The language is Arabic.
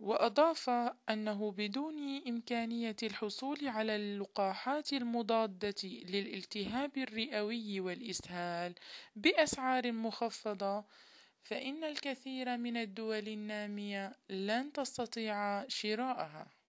وأضاف أنه بدون إمكانية الحصول على اللقاحات المضادة للالتهاب الرئوي والإسهال بأسعار مخفضة، فإن الكثير من الدول النامية لن تستطيع شراءها.